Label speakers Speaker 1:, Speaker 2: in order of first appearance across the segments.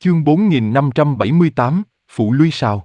Speaker 1: Chương 4578, Phụ Luy Sào.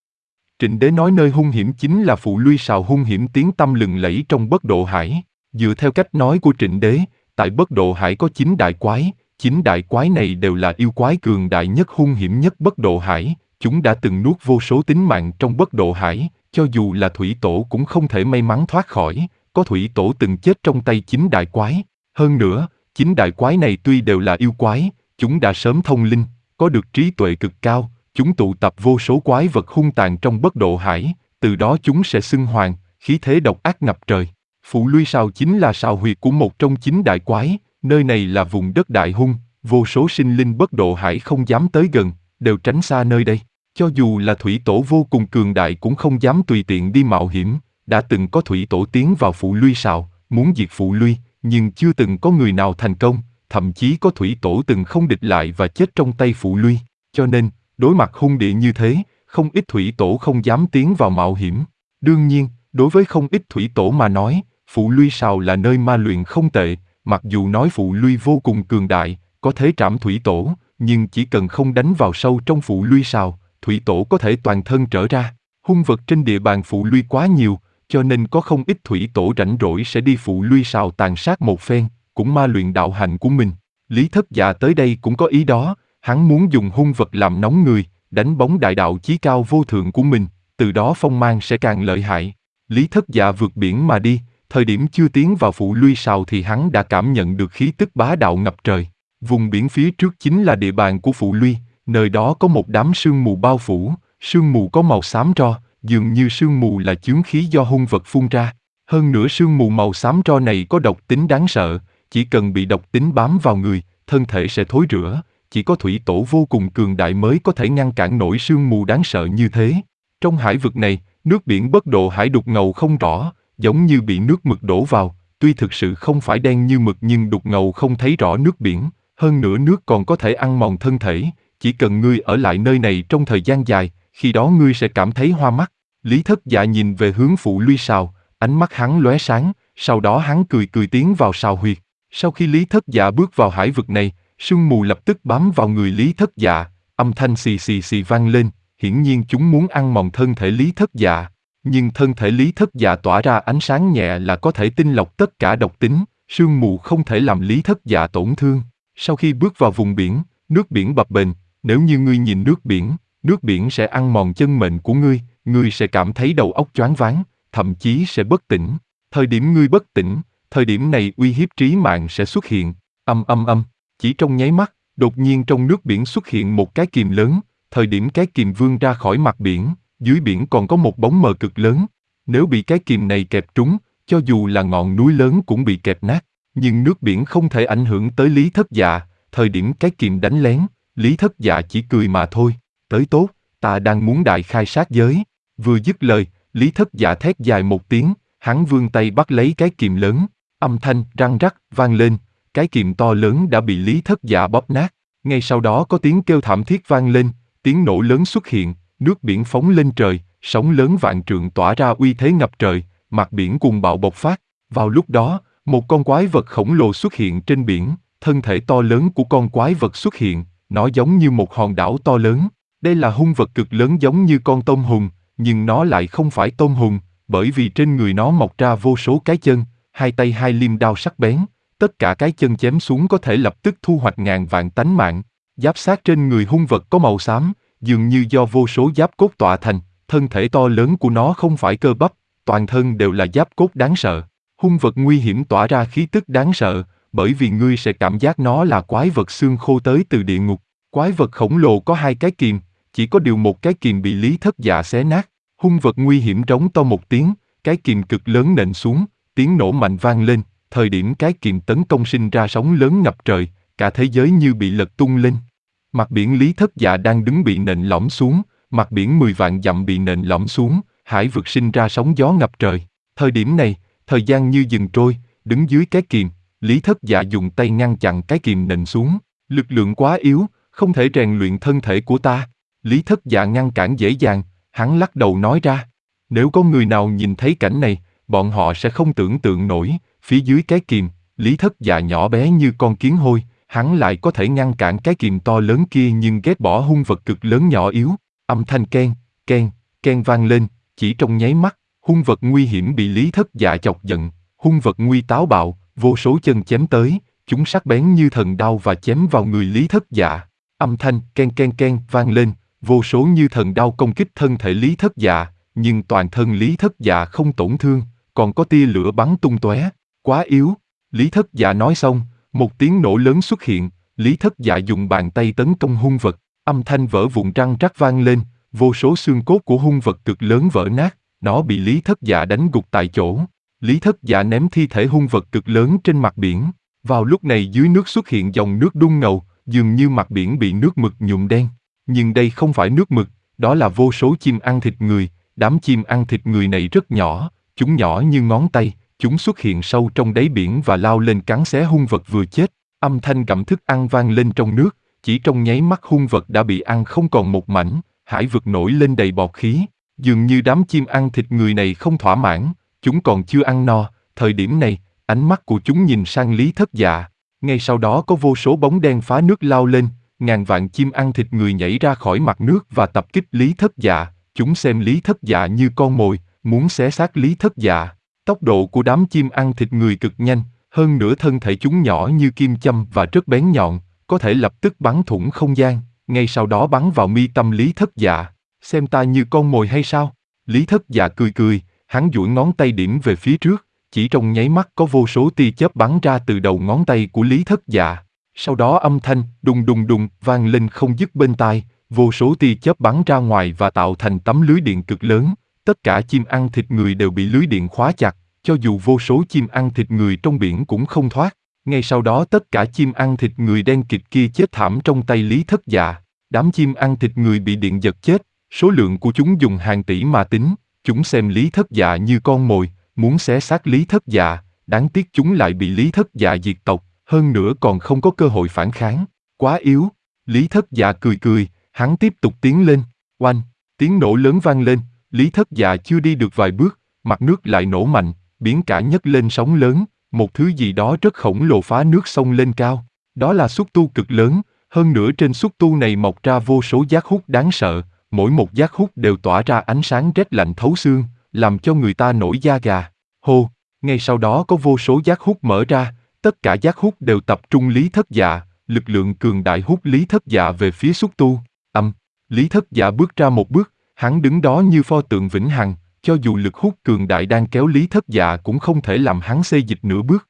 Speaker 1: Trịnh Đế nói nơi hung hiểm chính là Phụ Luy Sào hung hiểm tiếng tăm lừng lẫy trong Bất Độ Hải. Dựa theo cách nói của Trịnh Đế, tại Bất Độ Hải có 9 đại quái, 9 đại quái này đều là yêu quái cường đại nhất hung hiểm nhất Bất Độ Hải, chúng đã từng nuốt vô số tính mạng trong Bất Độ Hải, cho dù là Thủy Tổ cũng không thể may mắn thoát khỏi, có Thủy Tổ từng chết trong tay 9 đại quái. Hơn nữa, 9 đại quái này tuy đều là yêu quái, chúng đã sớm thông linh, có được trí tuệ cực cao, chúng tụ tập vô số quái vật hung tàn trong Bất Độ Hải, từ đó chúng sẽ xưng hoàng, khí thế độc ác ngập trời. Phụ Luy Sào chính là sào huyệt của một trong 9 đại quái, nơi này là vùng đất đại hung, vô số sinh linh Bất Độ Hải không dám tới gần, đều tránh xa nơi đây. Cho dù là Thủy Tổ vô cùng cường đại cũng không dám tùy tiện đi mạo hiểm, đã từng có Thủy Tổ tiến vào Phụ Luy Sào, muốn diệt Phụ Luy, nhưng chưa từng có người nào thành công, thậm chí có Thủy Tổ từng không địch lại và chết trong tay Phụ Luy, cho nên, đối mặt hung địa như thế, không ít Thủy Tổ không dám tiến vào mạo hiểm. Đương nhiên, đối với không ít Thủy Tổ mà nói, Phụ Luy Sào là nơi ma luyện không tệ, mặc dù nói Phụ Luy vô cùng cường đại, có thể trảm Thủy Tổ, nhưng chỉ cần không đánh vào sâu trong Phụ Luy Sào, Thủy Tổ có thể toàn thân trở ra. Hung vật trên địa bàn Phụ Luy quá nhiều, cho nên có không ít Thủy Tổ rảnh rỗi sẽ đi Phụ Luy Sào tàn sát một phen, cũng ma luyện đạo hạnh của mình. Lý Thất Dạ tới đây cũng có ý đó, hắn muốn dùng hung vật làm nóng người, đánh bóng đại đạo chí cao vô thượng của mình, từ đó phong mang sẽ càng lợi hại. Lý Thất Dạ vượt biển mà đi, thời điểm chưa tiến vào Phụ Luy Sào thì hắn đã cảm nhận được khí tức bá đạo ngập trời. Vùng biển phía trước chính là địa bàn của Phụ Luy, nơi đó có một đám sương mù bao phủ, sương mù có màu xám tro, dường như sương mù là chướng khí do hung vật phun ra. Hơn nữa sương mù màu xám tro này có độc tính đáng sợ, chỉ cần bị độc tính bám vào người, thân thể sẽ thối rữa, chỉ có Thủy Tổ vô cùng cường đại mới có thể ngăn cản nổi sương mù đáng sợ như thế. Trong hải vực này, nước biển Bất Độ Hải đục ngầu không rõ, giống như bị nước mực đổ vào, tuy thực sự không phải đen như mực nhưng đục ngầu không thấy rõ nước biển, hơn nữa nước còn có thể ăn mòn thân thể, chỉ cần ngươi ở lại nơi này trong thời gian dài, khi đó ngươi sẽ cảm thấy hoa mắt. Lý Thất Dạ nhìn về hướng Phụ Luy Sào, ánh mắt hắn lóe sáng, sau đó hắn cười cười tiến vào sào huyệt. Sau khi Lý Thất Dạ bước vào hải vực này, sương mù lập tức bám vào người Lý Thất Dạ, âm thanh xì xì xì vang lên, hiển nhiên chúng muốn ăn mòn thân thể Lý Thất Dạ. Nhưng thân thể Lý Thất Dạ tỏa ra ánh sáng nhẹ là có thể tinh lọc tất cả độc tính, sương mù không thể làm Lý Thất Dạ tổn thương. Sau khi bước vào vùng biển, nước biển bập bềnh, nếu như ngươi nhìn nước biển sẽ ăn mòn chân mệnh của ngươi sẽ cảm thấy đầu óc choáng váng, thậm chí sẽ bất tỉnh. Thời điểm ngươi bất tỉnh, thời điểm này uy hiếp trí mạng sẽ xuất hiện. Chỉ trong nháy mắt, đột nhiên trong nước biển xuất hiện một cái kìm lớn, thời điểm cái kìm vươn ra khỏi mặt biển, dưới biển còn có một bóng mờ cực lớn. Nếu bị cái kìm này kẹp trúng, cho dù là ngọn núi lớn cũng bị kẹp nát. Nhưng nước biển không thể ảnh hưởng tới Lý Thất Dạ, thời điểm cái kìm đánh lén, Lý Thất Dạ chỉ cười mà thôi. Tới tốt, ta đang muốn đại khai sát giới. Vừa dứt lời, Lý Thất Dạ thét dài một tiếng, hắn vươn tay bắt lấy cái kìm lớn, âm thanh răng rắc vang lên, cái kìm to lớn đã bị Lý Thất Dạ bóp nát. Ngay sau đó có tiếng kêu thảm thiết vang lên, tiếng nổ lớn xuất hiện, nước biển phóng lên trời, sóng lớn vạn trượng tỏa ra uy thế ngập trời, mặt biển cuồng bạo bộc phát. Vào lúc đó, một con quái vật khổng lồ xuất hiện trên biển, thân thể to lớn của con quái vật xuất hiện, nó giống như một hòn đảo to lớn. Đây là hung vật cực lớn giống như con tôm hùm, nhưng nó lại không phải tôm hùm, bởi vì trên người nó mọc ra vô số cái chân, hai tay hai liêm đao sắc bén, tất cả cái chân chém xuống có thể lập tức thu hoạch ngàn vạn tánh mạng. Giáp xác trên người hung vật có màu xám, dường như do vô số giáp cốt tọa thành, thân thể to lớn của nó không phải cơ bắp, toàn thân đều là giáp cốt đáng sợ. Hung vật nguy hiểm tỏa ra khí tức đáng sợ, bởi vì ngươi sẽ cảm giác nó là quái vật xương khô tới từ địa ngục. Quái vật khổng lồ có hai cái kìm, chỉ có điều một cái kìm bị Lý Thất Dạ xé nát. Hung vật nguy hiểm rống to một tiếng, cái kìm cực lớn nện xuống, tiếng nổ mạnh vang lên, thời điểm cái kìm tấn công sinh ra sóng lớn ngập trời, cả thế giới như bị lật tung lên. Mặt biển Lý Thất Dạ đang đứng bị nện lõm xuống, mặt biển 10 vạn dặm bị nện lõm xuống, hải vực sinh ra sóng gió ngập trời. Thời điểm này, thời gian như dừng trôi, đứng dưới cái kìm, Lý Thất Dạ dùng tay ngăn chặn cái kìm nện xuống. Lực lượng quá yếu, không thể rèn luyện thân thể của ta. Lý Thất Dạ ngăn cản dễ dàng, hắn lắc đầu nói ra. Nếu có người nào nhìn thấy cảnh này, bọn họ sẽ không tưởng tượng nổi, phía dưới cái kìm, Lý Thất Dạ nhỏ bé như con kiến hôi, hắn lại có thể ngăn cản cái kìm to lớn kia nhưng ghét bỏ hung vật cực lớn nhỏ yếu. Âm thanh keng, keng, keng vang lên, chỉ trong nháy mắt, hung vật nguy hiểm bị Lý Thất Dạ chọc giận, hung vật nguy táo bạo, vô số chân chém tới, chúng sắc bén như thần đao và chém vào người Lý Thất Dạ. Âm thanh keng keng keng vang lên, vô số như thần đao công kích thân thể Lý Thất Dạ, nhưng toàn thân Lý Thất Dạ không tổn thương, còn có tia lửa bắn tung tóe. Quá yếu. Lý Thất Dạ nói xong, một tiếng nổ lớn xuất hiện, Lý Thất Dạ dùng bàn tay tấn công hung vật, âm thanh vỡ vụn răng rắc vang lên, vô số xương cốt của hung vật cực lớn vỡ nát, nó bị Lý Thất Dạ đánh gục tại chỗ. Lý Thất Dạ ném thi thể hung vật cực lớn trên mặt biển. Vào lúc này dưới nước xuất hiện dòng nước đun ngầu, dường như mặt biển bị nước mực nhuộm đen. Nhưng đây không phải nước mực, đó là vô số chim ăn thịt người. Đám chim ăn thịt người này rất nhỏ, chúng nhỏ như ngón tay, chúng xuất hiện sâu trong đáy biển và lao lên cắn xé hung vật vừa chết. Âm thanh gặm thức ăn vang lên trong nước, chỉ trong nháy mắt hung vật đã bị ăn không còn một mảnh, hải vực nổi lên đầy bọt khí. Dường như đám chim ăn thịt người này không thỏa mãn, chúng còn chưa ăn no. Thời điểm này, ánh mắt của chúng nhìn sang Lý Thất Dạ. Ngay sau đó có vô số bóng đen phá nước lao lên, ngàn vạn chim ăn thịt người nhảy ra khỏi mặt nước và tập kích Lý Thất Dạ. Chúng xem Lý Thất Dạ như con mồi, muốn xé xác Lý Thất Dạ. Tốc độ của đám chim ăn thịt người cực nhanh, hơn nữa thân thể chúng nhỏ như kim châm và rất bén nhọn, có thể lập tức bắn thủng không gian, ngay sau đó bắn vào mi tâm Lý Thất Dạ. Xem ta như con mồi hay sao? Lý Thất Dạ cười cười, hắn duỗi ngón tay điểm về phía trước, chỉ trong nháy mắt có vô số tia chớp bắn ra từ đầu ngón tay của Lý Thất Dạ. Sau đó âm thanh đùng đùng đùng vang lên không dứt bên tai, vô số tia chớp bắn ra ngoài và tạo thành tấm lưới điện cực lớn. Tất cả chim ăn thịt người đều bị lưới điện khóa chặt, cho dù vô số chim ăn thịt người trong biển cũng không thoát. Ngay sau đó tất cả chim ăn thịt người đen kịt kia chết thảm trong tay Lý Thất Dạ. Đám chim ăn thịt người bị điện giật chết, số lượng của chúng dùng hàng tỷ mà tính, chúng xem Lý Thất Dạ như con mồi, muốn xé xác Lý Thất Dạ, đáng tiếc chúng lại bị Lý Thất Dạ diệt tộc, hơn nữa còn không có cơ hội phản kháng. Quá yếu. Lý Thất Dạ cười cười, hắn tiếp tục tiến lên. Oanh, tiếng nổ lớn vang lên, Lý Thất Dạ chưa đi được vài bước, mặt nước lại nổ mạnh, biển cả nhấc lên sóng lớn, một thứ gì đó rất khổng lồ phá nước sông lên cao. Đó là xúc tu cực lớn, hơn nữa trên xúc tu này mọc ra vô số giác hút đáng sợ, mỗi một giác hút đều tỏa ra ánh sáng rét lạnh thấu xương, làm cho người ta nổi da gà. Hô, ngay sau đó có vô số giác hút mở ra, tất cả giác hút đều tập trung Lý Thất Dạ, lực lượng cường đại hút Lý Thất Dạ về phía xúc tu. Lý Thất Dạ bước ra một bước, hắn đứng đó như pho tượng vĩnh hằng, cho dù lực hút cường đại đang kéo Lý Thất Dạ cũng không thể làm hắn xê dịch nửa bước.